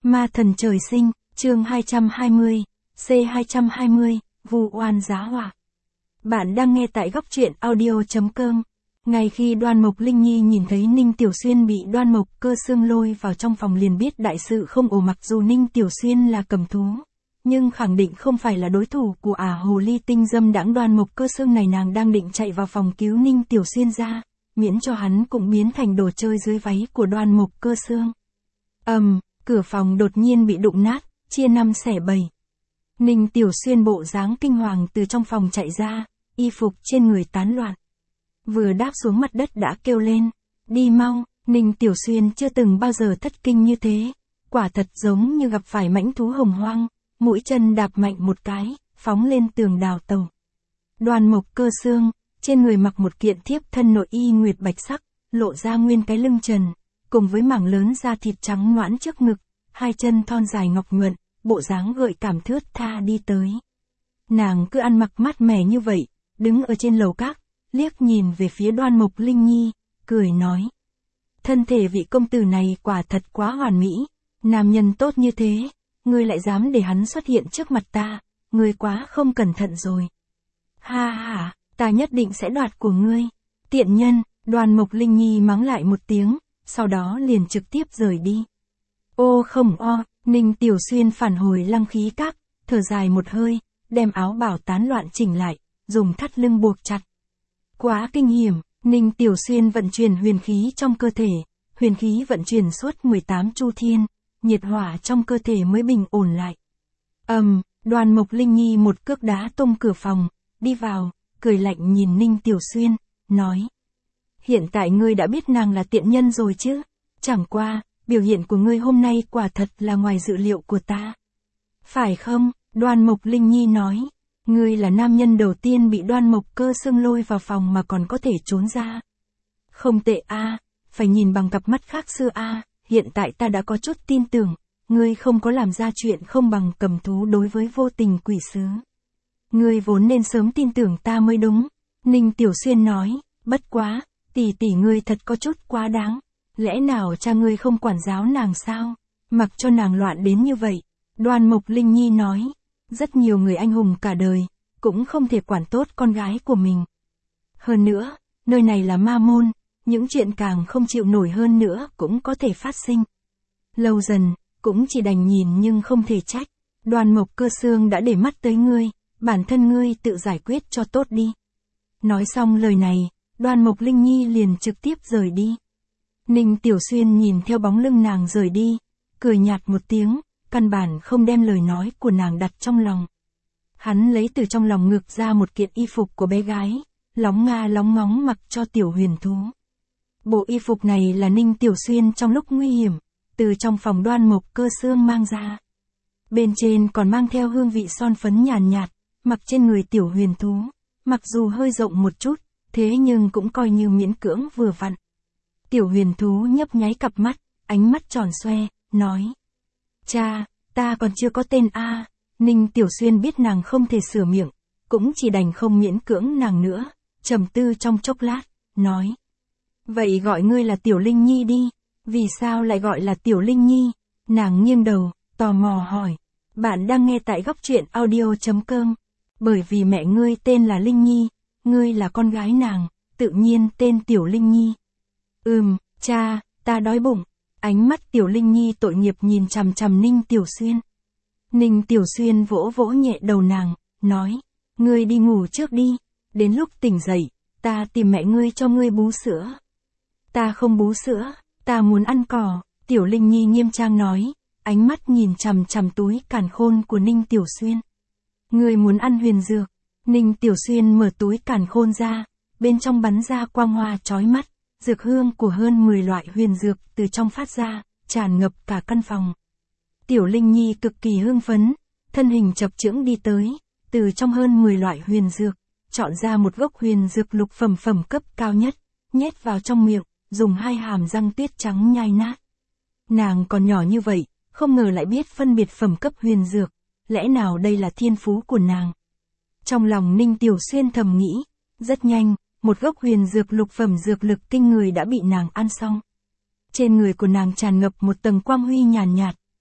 Ma thần trời sinh, chương 220, C220, vu oan giá họa. Bạn đang nghe tại góc truyện audio.com. Ngay khi Đoan Mộc Linh Nhi nhìn thấy Ninh Tiểu Xuyên bị Đoan Mộc Cơ Xương lôi vào trong phòng liền biết đại sự không ổn, mặc dù Ninh Tiểu Xuyên là cầm thú, nhưng khẳng định không phải là đối thủ của hồ ly tinh dâm đãng Đoan Mộc Cơ Xương này. Nàng đang định chạy vào phòng cứu Ninh Tiểu Xuyên ra, miễn cho hắn cũng biến thành đồ chơi dưới váy của Đoan Mộc Cơ Xương. Cửa phòng đột nhiên bị đụng nát, chia 5 xẻ 7. Ninh Tiểu Xuyên bộ dáng kinh hoàng từ trong phòng chạy ra, y phục trên người tán loạn. Vừa đáp xuống mặt đất đã kêu lên, đi mau. Ninh Tiểu Xuyên chưa từng bao giờ thất kinh như thế, quả thật giống như gặp phải mãnh thú hồng hoang, mũi chân đạp mạnh một cái, phóng lên tường đào tẩu. Đoan Mộc Cơ Xương, trên người mặc một kiện thiếp thân nội y nguyệt bạch sắc, lộ ra nguyên cái lưng trần, cùng với mảng lớn da thịt trắng nõn trước ngực, hai chân thon dài ngọc nhuận, bộ dáng gợi cảm thướt tha đi tới. Nàng cứ ăn mặc mát mẻ như vậy, đứng ở trên lầu các, liếc nhìn về phía Đoan Mộc Linh Nhi, cười nói. Thân thể vị công tử này quả thật quá hoàn mỹ, nam nhân tốt như thế, ngươi lại dám để hắn xuất hiện trước mặt ta, ngươi quá không cẩn thận rồi. Ha ha, ta nhất định sẽ đoạt của ngươi, tiện nhân. Đoan Mộc Linh Nhi mắng lại một tiếng, sau đó liền trực tiếp rời đi. Ô không o, Ninh Tiểu Xuyên phản hồi Lăng Khí Các, thở dài một hơi, đem áo bảo tán loạn chỉnh lại, dùng thắt lưng buộc chặt. Quá kinh hiểm, Ninh Tiểu Xuyên vận chuyển huyền khí trong cơ thể, huyền khí vận chuyển suốt 18 chu thiên, nhiệt hỏa trong cơ thể mới bình ổn lại. Đoan Mộc Linh Nhi một cước đá tung cửa phòng, đi vào, cười lạnh nhìn Ninh Tiểu Xuyên, nói. Hiện tại ngươi đã biết nàng là tiện nhân rồi chứ, chẳng qua, biểu hiện của ngươi hôm nay quả thật là ngoài dự liệu của ta. Phải không? Đoan Mộc Linh Nhi nói, ngươi là nam nhân đầu tiên bị Đoan Mộc Cơ Xương lôi vào phòng mà còn có thể trốn ra. Không tệ a, phải nhìn bằng cặp mắt khác xưa a, hiện tại ta đã có chút tin tưởng, ngươi không có làm ra chuyện không bằng cầm thú đối với vô tình quỷ sứ. Ngươi vốn nên sớm tin tưởng ta mới đúng, Ninh Tiểu Xuyên nói, bất quá, tỷ tỷ ngươi thật có chút quá đáng. Lẽ nào cha ngươi không quản giáo nàng sao? Mặc cho nàng loạn đến như vậy. Đoan Mộc Linh Nhi nói. Rất nhiều người anh hùng cả đời, cũng không thể quản tốt con gái của mình. Hơn nữa, nơi này là ma môn, những chuyện càng không chịu nổi hơn nữa cũng có thể phát sinh. Lâu dần, cũng chỉ đành nhìn nhưng không thể trách. Đoan Mộc Cơ Xương đã để mắt tới ngươi, bản thân ngươi tự giải quyết cho tốt đi. Nói xong lời này, Đoan Mộc Linh Nhi liền trực tiếp rời đi. Ninh Tiểu Xuyên nhìn theo bóng lưng nàng rời đi, cười nhạt một tiếng, căn bản không đem lời nói của nàng đặt trong lòng. Hắn lấy từ trong lòng ngực ra một kiện y phục của bé gái, lóng nga lóng ngóng mặc cho Tiểu Huyền Thú. Bộ y phục này là Ninh Tiểu Xuyên trong lúc nguy hiểm, từ trong phòng Đoan Mộc Cơ Xương mang ra. Bên trên còn mang theo hương vị son phấn nhàn nhạt, mặc trên người Tiểu Huyền Thú, mặc dù hơi rộng một chút, thế nhưng cũng coi như miễn cưỡng vừa vặn. Tiểu Huyền Thú nhấp nháy cặp mắt, ánh mắt tròn xoe, nói. Cha, ta còn chưa có tên a. Ninh Tiểu Xuyên biết nàng không thể sửa miệng, cũng chỉ đành không miễn cưỡng nàng nữa, trầm tư trong chốc lát, nói. Vậy gọi ngươi là Tiểu Linh Nhi đi, vì sao lại gọi là Tiểu Linh Nhi? Nàng nghiêng đầu, tò mò hỏi. Bạn đang nghe tại góc truyện audio.com. Bởi vì mẹ ngươi tên là Linh Nhi, ngươi là con gái nàng, tự nhiên tên Tiểu Linh Nhi. Cha, ta đói bụng. Ánh mắt Tiểu Linh Nhi tội nghiệp nhìn chằm chằm Ninh Tiểu Xuyên. Ninh Tiểu Xuyên vỗ vỗ nhẹ đầu nàng, nói. Ngươi đi ngủ trước đi, đến lúc tỉnh dậy, ta tìm mẹ ngươi cho ngươi bú sữa. Ta không bú sữa, ta muốn ăn cỏ. Tiểu Linh Nhi nghiêm trang nói, ánh mắt nhìn chằm chằm túi càn khôn của Ninh Tiểu Xuyên. Ngươi muốn ăn huyền dược. Ninh Tiểu Xuyên mở túi càn khôn ra, bên trong bắn ra quang hoa chói mắt. Dược hương của hơn 10 loại huyền dược từ trong phát ra, tràn ngập cả căn phòng. Tiểu Linh Nhi cực kỳ hưng phấn, thân hình chập chững đi tới, từ trong hơn 10 loại huyền dược, chọn ra một gốc huyền dược lục phẩm cấp cao nhất, nhét vào trong miệng, dùng hai hàm răng tuyết trắng nhai nát. Nàng còn nhỏ như vậy, không ngờ lại biết phân biệt phẩm cấp huyền dược, lẽ nào đây là thiên phú của nàng? Trong lòng Ninh Tiểu Xuyên thầm nghĩ, rất nhanh. Một gốc huyền dược lục phẩm dược lực kinh người đã bị nàng ăn xong. Trên người của nàng tràn ngập một tầng quang huy nhàn nhạt,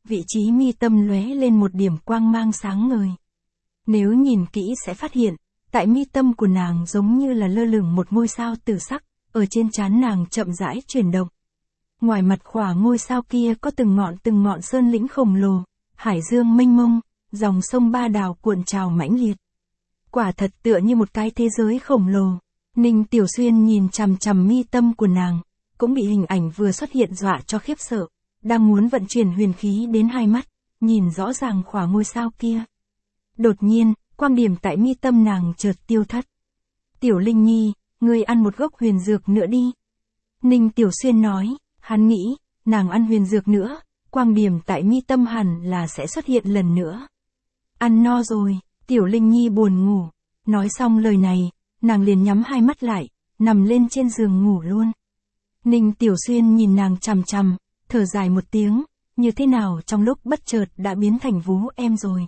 vị trí mi tâm lóe lên một điểm quang mang sáng ngời. Nếu nhìn kỹ sẽ phát hiện, tại mi tâm của nàng giống như là lơ lửng một ngôi sao tử sắc, ở trên trán nàng chậm rãi chuyển động. Ngoài mặt khỏa ngôi sao kia có từng ngọn sơn lĩnh khổng lồ, hải dương mênh mông, dòng sông Ba Đào cuộn trào mãnh liệt. Quả thật tựa như một cái thế giới khổng lồ. Ninh Tiểu Xuyên nhìn chằm chằm mi tâm của nàng, cũng bị hình ảnh vừa xuất hiện dọa cho khiếp sợ, đang muốn vận chuyển huyền khí đến hai mắt, nhìn rõ ràng khỏa ngôi sao kia. Đột nhiên, quang điểm tại mi tâm nàng chợt tiêu thất. Tiểu Linh Nhi, ngươi ăn một gốc huyền dược nữa đi. Ninh Tiểu Xuyên nói, hắn nghĩ, nàng ăn huyền dược nữa, quang điểm tại mi tâm hẳn là sẽ xuất hiện lần nữa. Ăn no rồi, Tiểu Linh Nhi buồn ngủ. Nói xong lời này, nàng liền nhắm hai mắt lại, nằm lên trên giường ngủ luôn. Ninh Tiểu Xuyên nhìn nàng chằm chằm, thở dài một tiếng, như thế nào trong lúc bất chợt đã biến thành vú em rồi.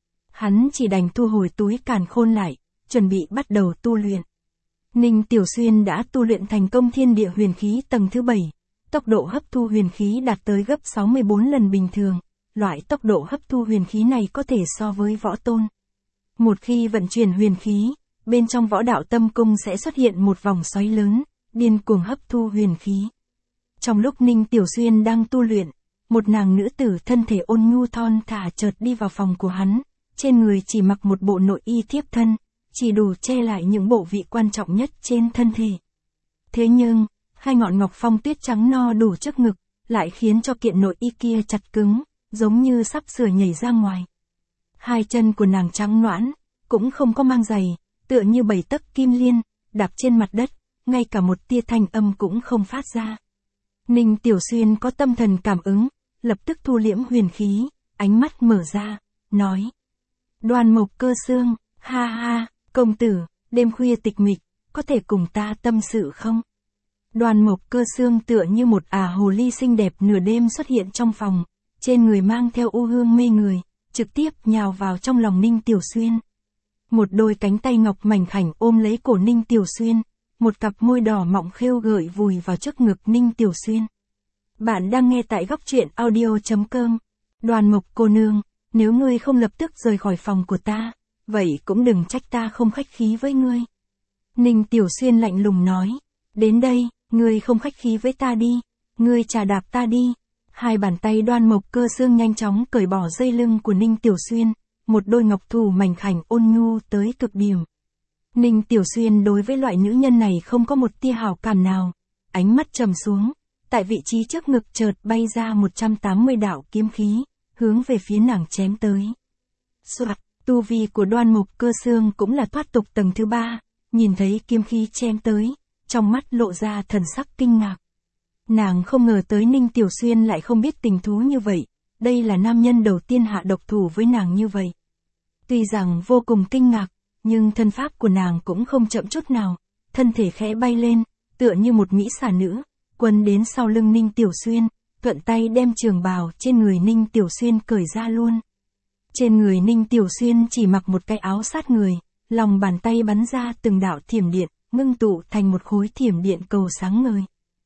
Hắn chỉ đành thu hồi túi càn khôn lại, chuẩn bị bắt đầu tu luyện. Ninh Tiểu Xuyên đã tu luyện thành công thiên địa huyền khí tầng thứ 7, tốc độ hấp thu huyền khí đạt tới gấp 64 lần bình thường, loại tốc độ hấp thu huyền khí này có thể so với võ tôn. Một khi vận chuyển huyền khí, bên trong võ đạo tâm cung sẽ xuất hiện một vòng xoáy lớn, điên cuồng hấp thu huyền khí. Trong lúc Ninh Tiểu Xuyên đang tu luyện, một nàng nữ tử thân thể ôn nhu thon thả chợt đi vào phòng của hắn, trên người chỉ mặc một bộ nội y thiếp thân, chỉ đủ che lại những bộ vị quan trọng nhất trên thân thể. Thế nhưng, hai ngọn ngọc phong tuyết trắng no đủ trước ngực, lại khiến cho kiện nội y kia chặt cứng, giống như sắp sửa nhảy ra ngoài. Hai chân của nàng trắng nõn, cũng không có mang giày, tựa như 7 tấc kim liên, đạp trên mặt đất, ngay cả một tia thanh âm cũng không phát ra. Ninh Tiểu Xuyên có tâm thần cảm ứng, lập tức thu liễm huyền khí, ánh mắt mở ra, nói. Đoan Mộc Cơ Xương, ha ha, công tử, đêm khuya tịch mịch, có thể cùng ta tâm sự không? Đoan Mộc Cơ Xương tựa như một hồ ly xinh đẹp nửa đêm xuất hiện trong phòng, trên người mang theo u hương mê người, trực tiếp nhào vào trong lòng Ninh Tiểu Xuyên. Một đôi cánh tay ngọc mảnh khảnh ôm lấy cổ Ninh Tiểu Xuyên, một cặp môi đỏ mọng khêu gợi vùi vào trước ngực Ninh Tiểu Xuyên. Bạn đang nghe tại góc truyện audio.com. Đoan Mộc cô nương, nếu ngươi không lập tức rời khỏi phòng của ta, vậy cũng đừng trách ta không khách khí với ngươi. Ninh Tiểu Xuyên lạnh lùng nói, đến đây, ngươi không khách khí với ta đi, ngươi trà đạp ta đi. Hai bàn tay Đoan Mộc Cơ Xương nhanh chóng cởi bỏ dây lưng của Ninh Tiểu Xuyên, một đôi ngọc thủ mảnh khảnh ôn nhu tới cực điểm. Ninh Tiểu Xuyên đối với loại nữ nhân này không có một tia hảo cảm nào, ánh mắt trầm xuống, tại vị trí trước ngực chợt bay ra 180 đạo kiếm khí, hướng về phía nàng chém tới. Soạt, tu vi của Đoan Mộc Cơ Xương cũng là thoát tục tầng thứ 3, nhìn thấy kiếm khí chém tới, trong mắt lộ ra thần sắc kinh ngạc. Nàng không ngờ tới Ninh Tiểu Xuyên lại không biết tình thú như vậy, đây là nam nhân đầu tiên hạ độc thủ với nàng như vậy. Tuy rằng vô cùng kinh ngạc, nhưng thân pháp của nàng cũng không chậm chút nào, thân thể khẽ bay lên, tựa như một mỹ xà nữ, quấn đến sau lưng Ninh Tiểu Xuyên, thuận tay đem trường bào trên người Ninh Tiểu Xuyên cởi ra luôn. Trên người Ninh Tiểu Xuyên chỉ mặc một cái áo sát người, lòng bàn tay bắn ra từng đạo thiểm điện, ngưng tụ thành một khối thiểm điện cầu sáng ngời.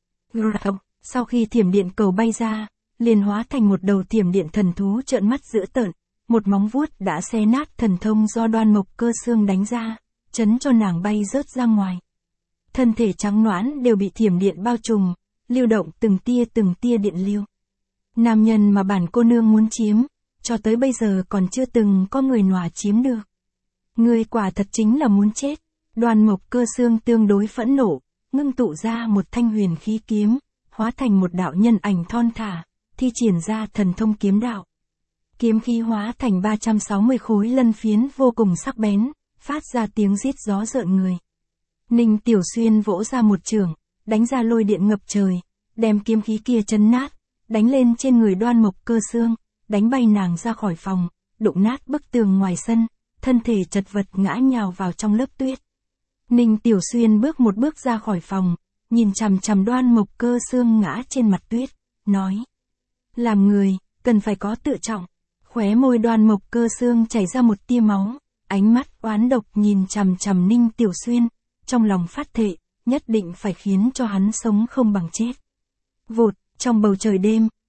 Sau khi thiểm điện cầu bay ra, liền hóa thành một đầu thiểm điện thần thú trợn mắt dữ tợn, một móng vuốt đã xé nát thần thông do Đoan Mộc Cơ Xương đánh ra, chấn cho nàng bay rớt ra ngoài. Thân thể trắng nõn đều bị thiểm điện bao trùm, lưu động từng tia điện lưu. Nam nhân mà bản cô nương muốn chiếm, cho tới bây giờ còn chưa từng có người nọa chiếm được. Ngươi quả thật chính là muốn chết. Đoan Mộc Cơ Xương tương đối phẫn nộ, ngưng tụ ra một thanh huyền khí kiếm, hóa thành một đạo nhân ảnh thon thả, thi triển ra thần thông kiếm đạo. Kiếm khí hóa thành 360 khối lân phiến vô cùng sắc bén, phát ra tiếng rít gió rợn người. Ninh Tiểu Xuyên vỗ ra một chưởng, đánh ra lôi điện ngập trời, đem kiếm khí kia chấn nát, đánh lên trên người Đoan Mộc Cơ Xương, đánh bay nàng ra khỏi phòng, đụng nát bức tường ngoài sân, thân thể chật vật ngã nhào vào trong lớp tuyết. Ninh Tiểu Xuyên bước một bước ra khỏi phòng, nhìn chằm chằm Đoan Mộc Cơ Xương ngã trên mặt tuyết, nói. Làm người, cần phải có tự trọng. Khóe môi Đoan Mộc Cơ Xương chảy ra một tia máu, ánh mắt oán độc nhìn chằm chằm Ninh Tiểu Xuyên, trong lòng phát thệ, nhất định phải khiến cho hắn sống không bằng chết. Vụt, trong bầu trời đêm,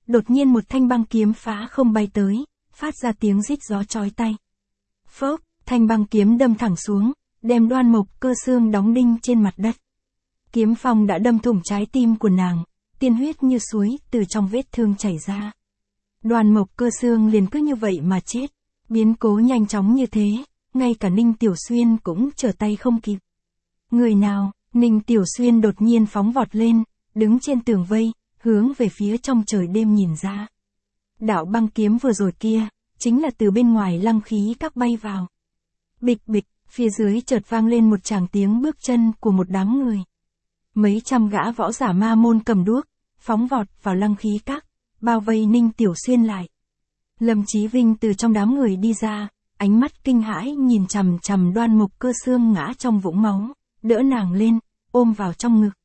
đột nhiên một thanh băng kiếm phá không bay tới, phát ra tiếng rít gió chói tai. Phốc, thanh băng kiếm đâm thẳng xuống, đem Đoan Mộc Cơ Xương đóng đinh trên mặt đất. Kiếm phong đã đâm thủng trái tim của nàng, tiên huyết như suối từ trong vết thương chảy ra. Đoan Mộc Cơ Xương liền cứ như vậy mà chết. Biến cố nhanh chóng như thế, ngay cả Ninh Tiểu Xuyên cũng trở tay không kịp. Người nào? Ninh Tiểu Xuyên đột nhiên phóng vọt lên, đứng trên tường vây, hướng về phía trong trời đêm nhìn ra. Đạo băng kiếm vừa rồi kia, chính là từ bên ngoài lăng khí các bay vào. Bịch bịch, phía dưới chợt vang lên một tràng tiếng bước chân của một đám người. Mấy trăm gã võ giả ma môn cầm đuốc, phóng vọt vào lăng khí các, bao vây Ninh Tiểu Xuyên lại. Lâm Chí Vinh từ trong đám người đi ra, ánh mắt kinh hãi nhìn chằm chằm Đoan Mộc Cơ Xương ngã trong vũng máu, đỡ nàng lên, ôm vào trong ngực.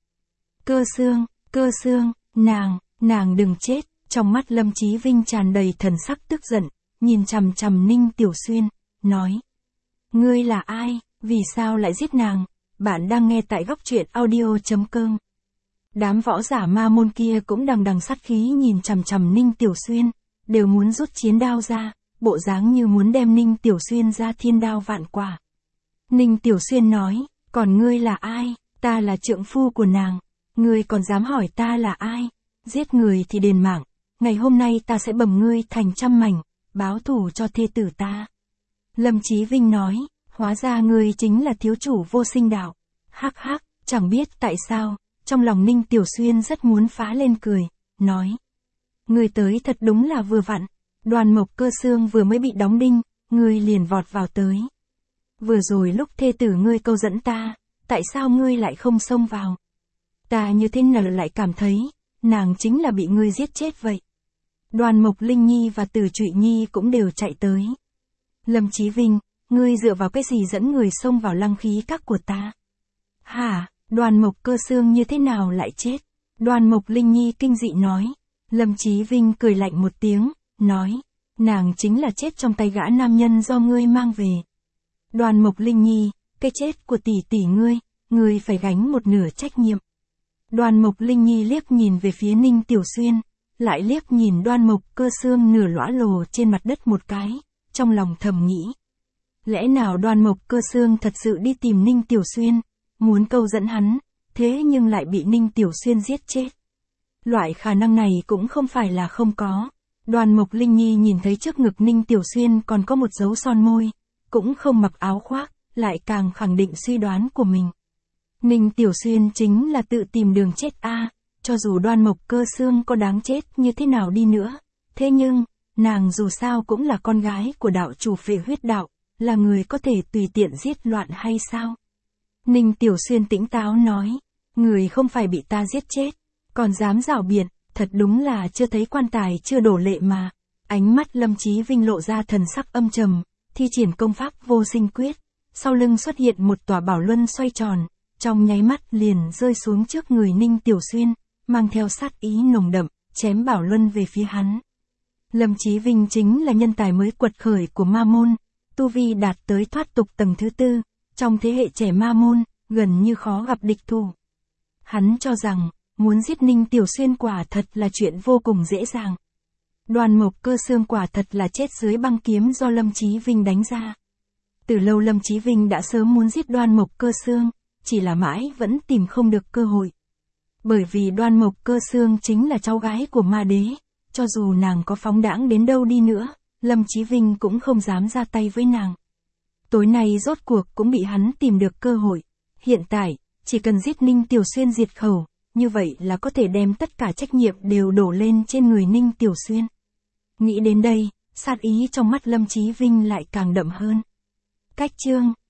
Cơ Xương, nàng đừng chết. Trong mắt Lâm Chí Vinh tràn đầy thần sắc tức giận, nhìn chằm chằm Ninh Tiểu Xuyên, nói. Ngươi là ai, vì sao lại giết nàng? Bạn đang nghe tại góc truyện audio.com. Đám võ giả ma môn kia cũng đằng đằng sát khí nhìn chằm chằm Ninh Tiểu Xuyên, đều muốn rút chiến đao ra, bộ dáng như muốn đem Ninh Tiểu Xuyên ra thiên đao vạn quả. Ninh Tiểu Xuyên nói, còn ngươi là ai? Ta là trượng phu của nàng, ngươi còn dám hỏi ta là ai? Giết người thì đền mạng, ngày hôm nay ta sẽ bầm ngươi thành trăm mảnh, báo thù cho thê tử ta. Lâm Chí Vinh nói, hóa ra ngươi chính là thiếu chủ Vô Sinh Đạo. Hắc hắc, chẳng biết tại sao, trong lòng Ninh Tiểu Xuyên rất muốn phá lên cười, nói. Ngươi tới thật đúng là vừa vặn, Đoan Mộc Cơ Xương vừa mới bị đóng đinh, ngươi liền vọt vào tới. Vừa rồi lúc thê tử ngươi câu dẫn ta, tại sao ngươi lại không xông vào? Ta như thế nào lại cảm thấy, nàng chính là bị ngươi giết chết vậy. Đoan Mộc Linh Nhi và Từ Trụy Nhi cũng đều chạy tới. Lâm Chí Vinh, ngươi dựa vào cái gì dẫn người xông vào lăng khí các của ta? Hả, Đoan Mộc Cơ Xương như thế nào lại chết? Đoan Mộc Linh Nhi kinh dị nói. Lâm Chí Vinh cười lạnh một tiếng, nói, nàng chính là chết trong tay gã nam nhân do ngươi mang về. Đoan Mộc Linh Nhi, cái chết của tỷ tỷ ngươi phải gánh một nửa trách nhiệm. Đoan Mộc Linh Nhi liếc nhìn về phía Ninh Tiểu Xuyên, lại liếc nhìn Đoan Mộc Cơ Xương nửa lõa lồ trên mặt đất một cái, trong lòng thầm nghĩ. Lẽ nào Đoan Mộc Cơ Xương thật sự đi tìm Ninh Tiểu Xuyên, muốn câu dẫn hắn, thế nhưng lại bị Ninh Tiểu Xuyên giết chết. Loại khả năng này cũng không phải là không có. Đoan Mộc Linh Nhi nhìn thấy trước ngực Ninh Tiểu Xuyên còn có một dấu son môi, cũng không mặc áo khoác, lại càng khẳng định suy đoán của mình. Ninh Tiểu Xuyên chính là tự tìm đường chết a, cho dù Đoan Mộc Cơ Xương có đáng chết như thế nào đi nữa, thế nhưng, nàng dù sao cũng là con gái của đạo chủ Phệ Huyết Đạo, là người có thể tùy tiện giết loạn hay sao? Ninh Tiểu Xuyên tĩnh táo nói, người không phải bị ta giết chết, còn dám rảo biện, thật đúng là chưa thấy quan tài chưa đổ lệ mà. Ánh mắt Lâm Chí Vinh lộ ra thần sắc âm trầm, thi triển công pháp Vô Sinh Quyết, sau lưng xuất hiện một tòa bảo luân xoay tròn, trong nháy mắt liền rơi xuống trước người Ninh Tiểu Xuyên, mang theo sát ý nồng đậm, chém bảo luân về phía hắn. Lâm Chí Vinh chính là nhân tài mới quật khởi của ma môn, tu vi đạt tới thoát tục tầng thứ 4, trong thế hệ trẻ ma môn, gần như khó gặp địch thủ. Hắn cho rằng, muốn giết Ninh Tiểu Xuyên quả thật là chuyện vô cùng dễ dàng. Đoan Mộc Cơ Xương quả thật là chết dưới băng kiếm do Lâm Chí Vinh đánh ra. Từ lâu Lâm Chí Vinh đã sớm muốn giết Đoan Mộc Cơ Xương, chỉ là mãi vẫn tìm không được cơ hội. Bởi vì Đoan Mộc Cơ Xương chính là cháu gái của ma đế, cho dù nàng có phóng đãng đến đâu đi nữa, Lâm Chí Vinh cũng không dám ra tay với nàng. Tối nay rốt cuộc cũng bị hắn tìm được cơ hội. Hiện tại, chỉ cần giết Ninh Tiểu Xuyên diệt khẩu, như vậy là có thể đem tất cả trách nhiệm đều đổ lên trên người Ninh Tiểu Xuyên. Nghĩ đến đây, sát ý trong mắt Lâm Chí Vinh lại càng đậm hơn. Cách chương